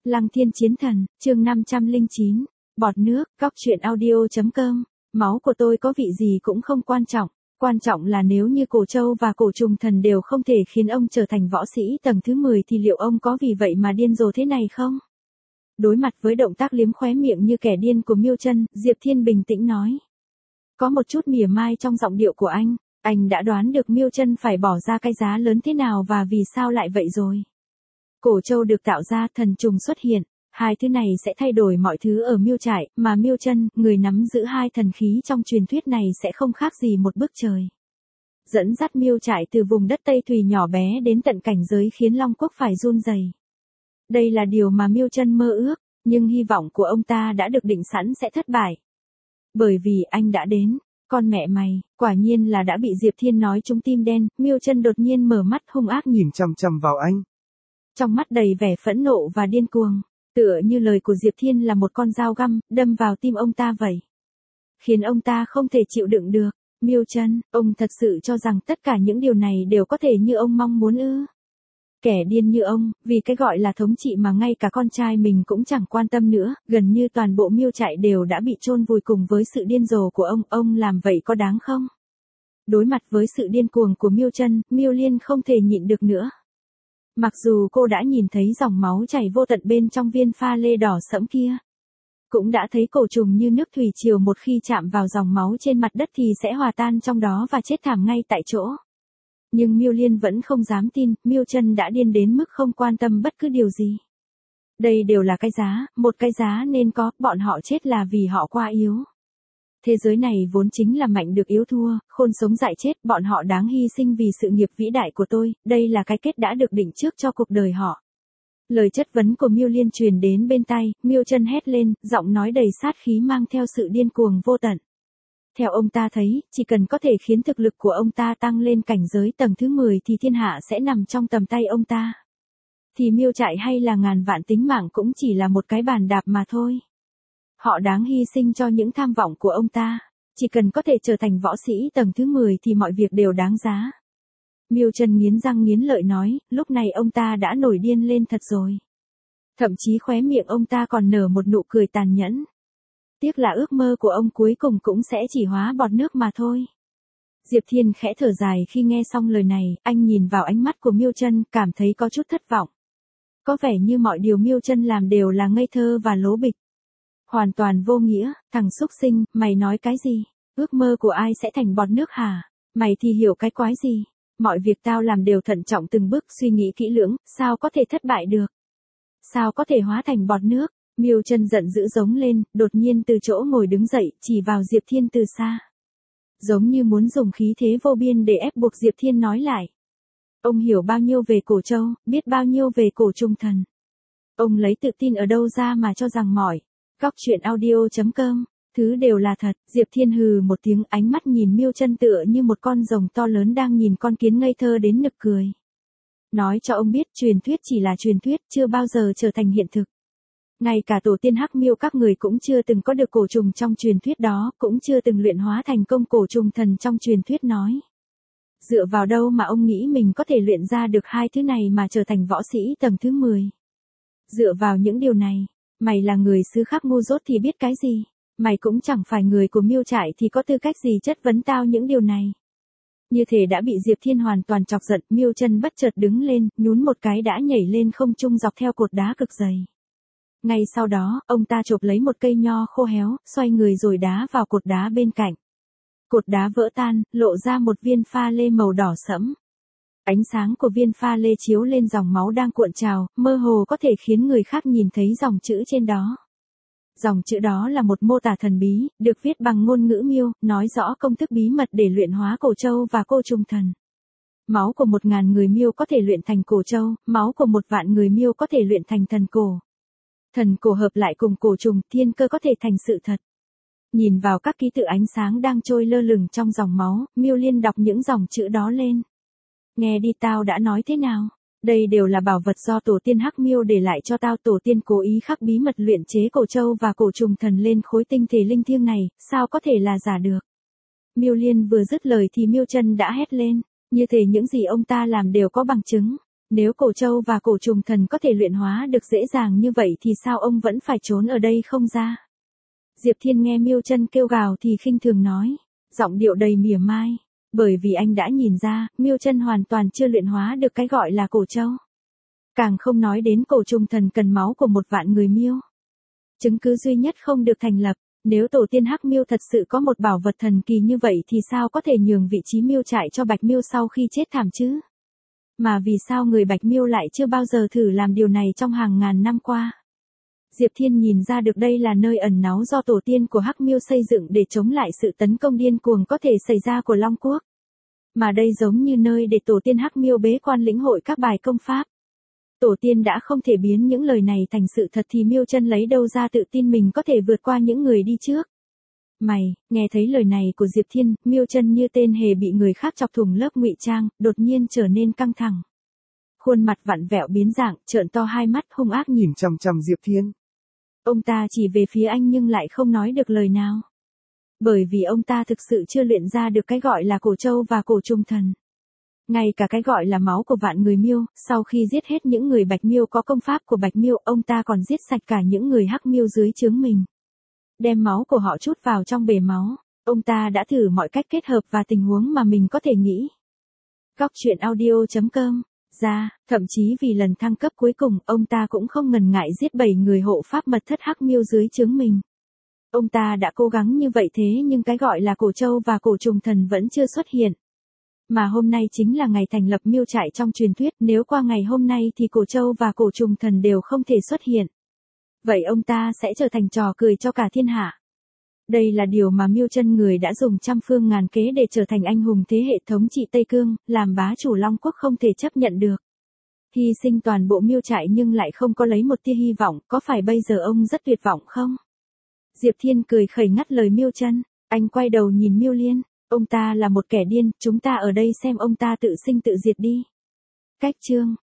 Lăng Thiên Chiến Thần, chương 509, bọt nước, cóc truyện audio.com, máu của tôi có vị gì cũng không quan trọng là nếu như Cổ Châu và Cổ Trùng Thần đều không thể khiến ông trở thành võ sĩ tầng thứ 10 thì liệu ông có vì vậy mà điên rồ thế này không? Đối mặt với động tác liếm khóe miệng như kẻ điên của Miêu Chân, Diệp Thiên bình tĩnh nói. Có một chút mỉa mai trong giọng điệu của anh đã đoán được Miêu Chân phải bỏ ra cái giá lớn thế nào và vì sao lại vậy rồi. Cổ Châu được tạo ra, thần trùng xuất hiện, hai thứ này sẽ thay đổi mọi thứ ở Miêu Trại, mà Miêu Chân, người nắm giữ hai thần khí trong truyền thuyết này sẽ không khác gì một bước trời. Dẫn dắt Miêu Trại từ vùng đất Tây Thùy nhỏ bé đến tận cảnh giới khiến Long Quốc phải run rẩy. Đây là điều mà Miêu Chân mơ ước, nhưng hy vọng của ông ta đã được định sẵn sẽ thất bại. Bởi vì anh đã đến, con mẹ mày, quả nhiên là đã bị Diệp Thiên nói trúng tim đen, Miêu Chân đột nhiên mở mắt hung ác nhìn chằm chằm vào anh. Trong mắt đầy vẻ phẫn nộ và điên cuồng, tựa như lời của Diệp Thiên là một con dao găm, đâm vào tim ông ta vậy. Khiến ông ta không thể chịu đựng được. Miêu Chân, ông thật sự cho rằng tất cả những điều này đều có thể như ông mong muốn ư? Kẻ điên như ông, vì cái gọi là thống trị mà ngay cả con trai mình cũng chẳng quan tâm nữa, gần như toàn bộ Miêu Trại đều đã bị chôn vùi cùng với sự điên rồ của ông làm vậy có đáng không? Đối mặt với sự điên cuồng của Miêu Chân, Miêu Liên không thể nhịn được nữa. Mặc dù cô đã nhìn thấy dòng máu chảy vô tận bên trong viên pha lê đỏ sẫm kia, cũng đã thấy cổ trùng như nước thủy triều một khi chạm vào dòng máu trên mặt đất thì sẽ hòa tan trong đó và chết thảm ngay tại chỗ. Nhưng Miêu Liên vẫn không dám tin, Miêu Chân đã điên đến mức không quan tâm bất cứ điều gì. Đây đều là cái giá, một cái giá nên có, bọn họ chết là vì họ quá yếu. Thế giới này vốn chính là mạnh được yếu thua, khôn sống dại chết, bọn họ đáng hy sinh vì sự nghiệp vĩ đại của tôi, đây là cái kết đã được định trước cho cuộc đời họ. Lời chất vấn của Miêu Liên truyền đến bên tai, Miêu Chân hét lên, giọng nói đầy sát khí mang theo sự điên cuồng vô tận. Theo ông ta thấy, chỉ cần có thể khiến thực lực của ông ta tăng lên cảnh giới tầng thứ 10 thì thiên hạ sẽ nằm trong tầm tay ông ta. Thì Miêu Trại hay là ngàn vạn tính mạng cũng chỉ là một cái bàn đạp mà thôi. Họ đáng hy sinh cho những tham vọng của ông ta. Chỉ cần có thể trở thành võ sĩ tầng thứ 10 thì mọi việc đều đáng giá. Miêu Chân nghiến răng nghiến lợi nói, lúc này ông ta đã nổi điên lên thật rồi. Thậm chí khóe miệng ông ta còn nở một nụ cười tàn nhẫn. Tiếc là ước mơ của ông cuối cùng cũng sẽ chỉ hóa bọt nước mà thôi. Diệp Thiên khẽ thở dài khi nghe xong lời này, anh nhìn vào ánh mắt của Miêu Chân, cảm thấy có chút thất vọng. Có vẻ như mọi điều Miêu Chân làm đều là ngây thơ và lố bịch. Hoàn toàn vô nghĩa, thằng xúc sinh, mày nói cái gì? Ước mơ của ai sẽ thành bọt nước hả? Mày thì hiểu cái quái gì? Mọi việc tao làm đều thận trọng từng bước, suy nghĩ kỹ lưỡng, sao có thể thất bại được? Sao có thể hóa thành bọt nước? Miêu Chân giận dữ giống lên, đột nhiên từ chỗ ngồi đứng dậy, chỉ vào Diệp Thiên từ xa. Giống như muốn dùng khí thế vô biên để ép buộc Diệp Thiên nói lại. Ông hiểu bao nhiêu về Cổ Châu, biết bao nhiêu về Cổ Trùng Thần. Ông lấy tự tin ở đâu ra mà cho rằng mọi cóc truyện audio.com, thứ đều là thật. Diệp Thiên hừ một tiếng, ánh mắt nhìn Miêu Chân tựa như một con rồng to lớn đang nhìn con kiến ngây thơ đến nực cười. Nói cho ông biết, truyền thuyết chỉ là truyền thuyết, chưa bao giờ trở thành hiện thực. Ngay cả tổ tiên Hắc Miêu các người cũng chưa từng có được cổ trùng trong truyền thuyết đó, cũng chưa từng luyện hóa thành công Cổ Trùng Thần trong truyền thuyết nói. Dựa vào đâu mà ông nghĩ mình có thể luyện ra được hai thứ này mà trở thành võ sĩ tầng thứ 10? Dựa vào những điều này, mày là người xứ khác ngu dốt thì biết cái gì? Mày cũng chẳng phải người của Miêu Trại thì có tư cách gì chất vấn tao những điều này? Như thể đã bị Diệp Thiên hoàn toàn chọc giận, Miêu Chân bất chợt đứng lên, nhún một cái đã nhảy lên không trung dọc theo cột đá cực dày. Ngay sau đó, ông ta chộp lấy một cây nho khô héo, xoay người rồi đá vào cột đá bên cạnh. Cột đá vỡ tan, lộ ra một viên pha lê màu đỏ sẫm. Ánh sáng của viên pha lê chiếu lên dòng máu đang cuộn trào, mơ hồ có thể khiến người khác nhìn thấy dòng chữ trên đó. Dòng chữ đó là một mô tả thần bí, được viết bằng ngôn ngữ Miêu, nói rõ công thức bí mật để luyện hóa Cổ Châu và Cổ Trùng Thần. Máu của 1000 người Miêu có thể luyện thành Cổ Châu, máu của 1.000.000 người Miêu có thể luyện thành thần cổ. Thần cổ hợp lại cùng cổ trùng, thiên cơ có thể thành sự thật. Nhìn vào các ký tự ánh sáng đang trôi lơ lửng trong dòng máu, Miêu Liên đọc những dòng chữ đó lên. Nghe đi, tao đã nói thế nào? Đây đều là bảo vật do tổ tiên Hắc Miêu để lại cho tao, tổ tiên cố ý khắc bí mật luyện chế Cổ Châu và Cổ Trùng Thần lên khối tinh thể linh thiêng này, sao có thể là giả được? Miêu Liên vừa dứt lời thì Miêu Chân đã hét lên, như thể những gì ông ta làm đều có bằng chứng. Nếu cổ châu và cổ trùng thần có thể luyện hóa được dễ dàng như vậy thì sao ông vẫn phải trốn ở đây không ra? Diệp Thiên nghe Miêu Chân kêu gào thì khinh thường nói, giọng điệu đầy mỉa mai, bởi vì anh đã nhìn ra, Miêu Chân hoàn toàn chưa luyện hóa được cái gọi là cổ châu. Càng không nói đến cổ trùng thần cần máu của 1.000.000 người Miêu. Chứng cứ duy nhất không được thành lập, nếu tổ tiên Hắc Miêu thật sự có một bảo vật thần kỳ như vậy thì sao có thể nhường vị trí Miêu trại cho Bạch Miêu sau khi chết thảm chứ? Mà vì sao người Bạch Miêu lại chưa bao giờ thử làm điều này trong hàng ngàn năm qua? Diệp Thiên nhìn ra được đây là nơi ẩn náu do tổ tiên của Hắc Miêu xây dựng để chống lại sự tấn công điên cuồng có thể xảy ra của Long Quốc. Mà đây giống như nơi để tổ tiên Hắc Miêu bế quan lĩnh hội các bài công pháp. Tổ tiên đã không thể biến những lời này thành sự thật thì Miêu Chân lấy đâu ra tự tin mình có thể vượt qua những người đi trước. Mày, nghe thấy lời này của Diệp Thiên, Miêu Chân như tên hề bị người khác chọc thủng lớp ngụy trang, đột nhiên trở nên căng thẳng. Khuôn mặt vặn vẹo biến dạng, trợn to hai mắt hung ác nhìn chằm chằm Diệp Thiên. Ông ta chỉ về phía anh nhưng lại không nói được lời nào. Bởi vì ông ta thực sự chưa luyện ra được cái gọi là cổ châu và cổ trùng thần. Ngay cả cái gọi là máu của vạn người Miêu, sau khi giết hết những người Bạch Miêu có công pháp của Bạch Miêu, ông ta còn giết sạch cả những người Hắc Miêu dưới trướng mình. Đem máu của họ trút vào trong bể máu, ông ta đã thử mọi cách kết hợp và tình huống mà mình có thể nghĩ. Góc truyện audio.com thậm chí vì lần thăng cấp cuối cùng, ông ta cũng không ngần ngại giết 7 người hộ pháp mật thất Hắc Miêu dưới trướng mình. Ông ta đã cố gắng như vậy thế nhưng cái gọi là cổ châu và cổ trùng thần vẫn chưa xuất hiện. Mà hôm nay chính là ngày thành lập Miêu trại trong truyền thuyết, nếu qua ngày hôm nay thì cổ châu và cổ trùng thần đều không thể xuất hiện. Vậy ông ta sẽ trở thành trò cười cho cả thiên hạ. Đây là điều mà Miêu Chân người đã dùng trăm phương ngàn kế để trở thành anh hùng thế hệ thống trị Tây Cương, làm bá chủ Long Quốc không thể chấp nhận được. Hy sinh toàn bộ Miêu trại nhưng lại không có lấy một tia hy vọng, có phải bây giờ ông rất tuyệt vọng không? Diệp Thiên cười khẩy ngắt lời Miêu Chân, anh quay đầu nhìn Miêu Liên, ông ta là một kẻ điên, chúng ta ở đây xem ông ta tự sinh tự diệt đi. Cách chương